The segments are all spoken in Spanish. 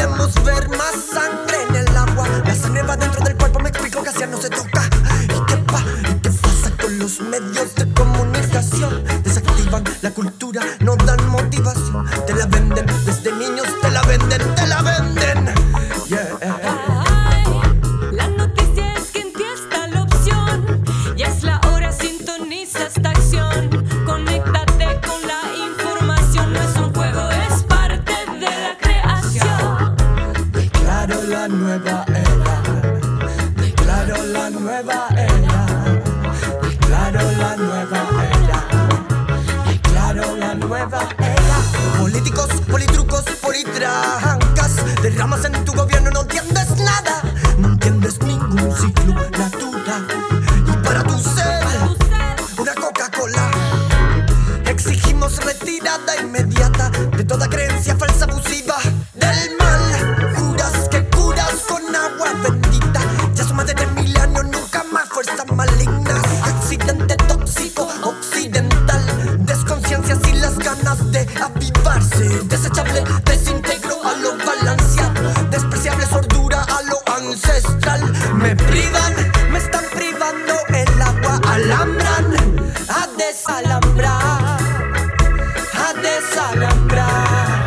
queremos ver más sangre en el agua. La sangre va dentro del cuerpo, me explico que así no se toca. ¿Y qué pasa con los medios de comunicación? Desactivan la cultura, no dan motivación. Te la venden, desde niños te la venden, te la venden. Yeah. La noticia es que en ti está la opción. Ya es la hora, sintoniza esta acción. Conéctate con la información. No es un juego, es parte de la creación. Declaro la nueva era. Declaro la nueva era. Declaro la nueva era. Declaro la nueva era. Políticos, politrucos, politrancas. Derramas en tu gobierno, no entiendes nada. No entiendes ningún ciclo natural. Y para tu sed, una Coca-Cola. Exigimos retirada inmediata de toda creencia falsa abusiva del mal. Juras que curas con agua bendita. Ya son más de 3000 años, nunca más fuerzas malignas. Accidente tóxico occidental. Desconciencias y las ganas de avivarse. Desechable, desintegro a lo balanceado. Despreciable sordura a lo ancestral. Me privan, me están privando el agua. Alambran a desalambrar. A desalambrar.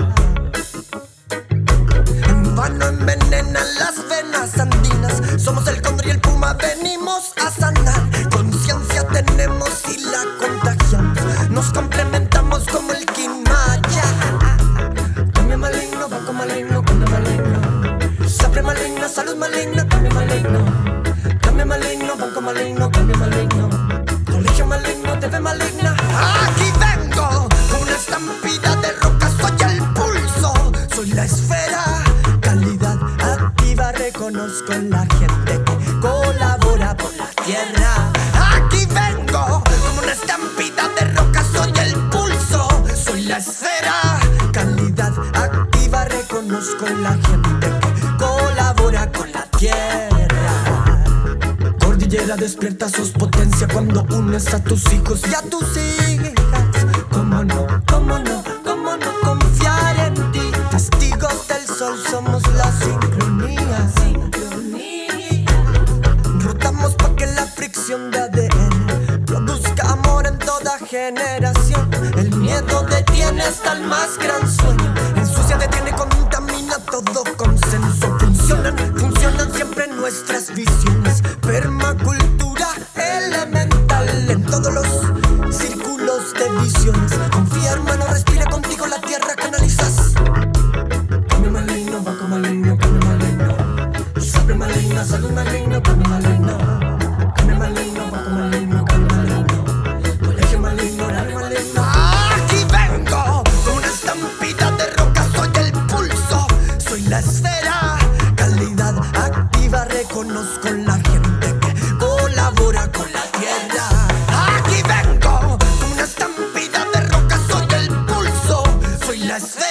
En vano envenenan las venas andinas. Somos el cóndor y el puma, venimos a sanar. Conciencia tenemos y la contagiamos. Nos complementamos como el Kimaya. Cambio maligno, banco maligno, cambio maligno. Sapre maligna, salud maligna, cambio maligno. Cambio maligno, banco maligno, cambio maligno. Colegio maligno, TV maligna. Aquí vengo con una estampida de rocas, soy el pulso, soy la esfera. Calidad activa, reconozco la gente que colabora por la tierra. Aquí vengo con una estampida de rocas, soy el pulso, soy la esfera. Calidad activa, reconozco la gente que colabora con la tierra. Cordillera despierta sus potencias cuando unes a tus hijos y a tus hijas. ¿Cómo no? ¿Cómo no? ¿Cómo no confiar en ti? Testigos del sol somos la sincronía. Rotamos pa' que la fricción de ADN produzca amor en toda generación. El miedo detiene hasta el más gran sueño. Ensucia, detiene, contamina todo consenso. Funcionan siempre nuestras visiones. Permacultura elemental en todos los círculos de visiones. Confía, hermano, respira contigo la tierra, canalizas. Cambio maligno, banco maligno, cambio maligno. Sapre maligna, salud maligno, cambio maligno. Cambio maligno, banco maligno, cambio maligno. Colegio maligno, horario maligno. Aquí vengo con una estampida de rocas, soy el pulso, soy la esfera. Calidad activa, reconozco la gente que colabora con la tierra. Aquí vengo con una estampida de rocas, soy el pulso, soy la esfera.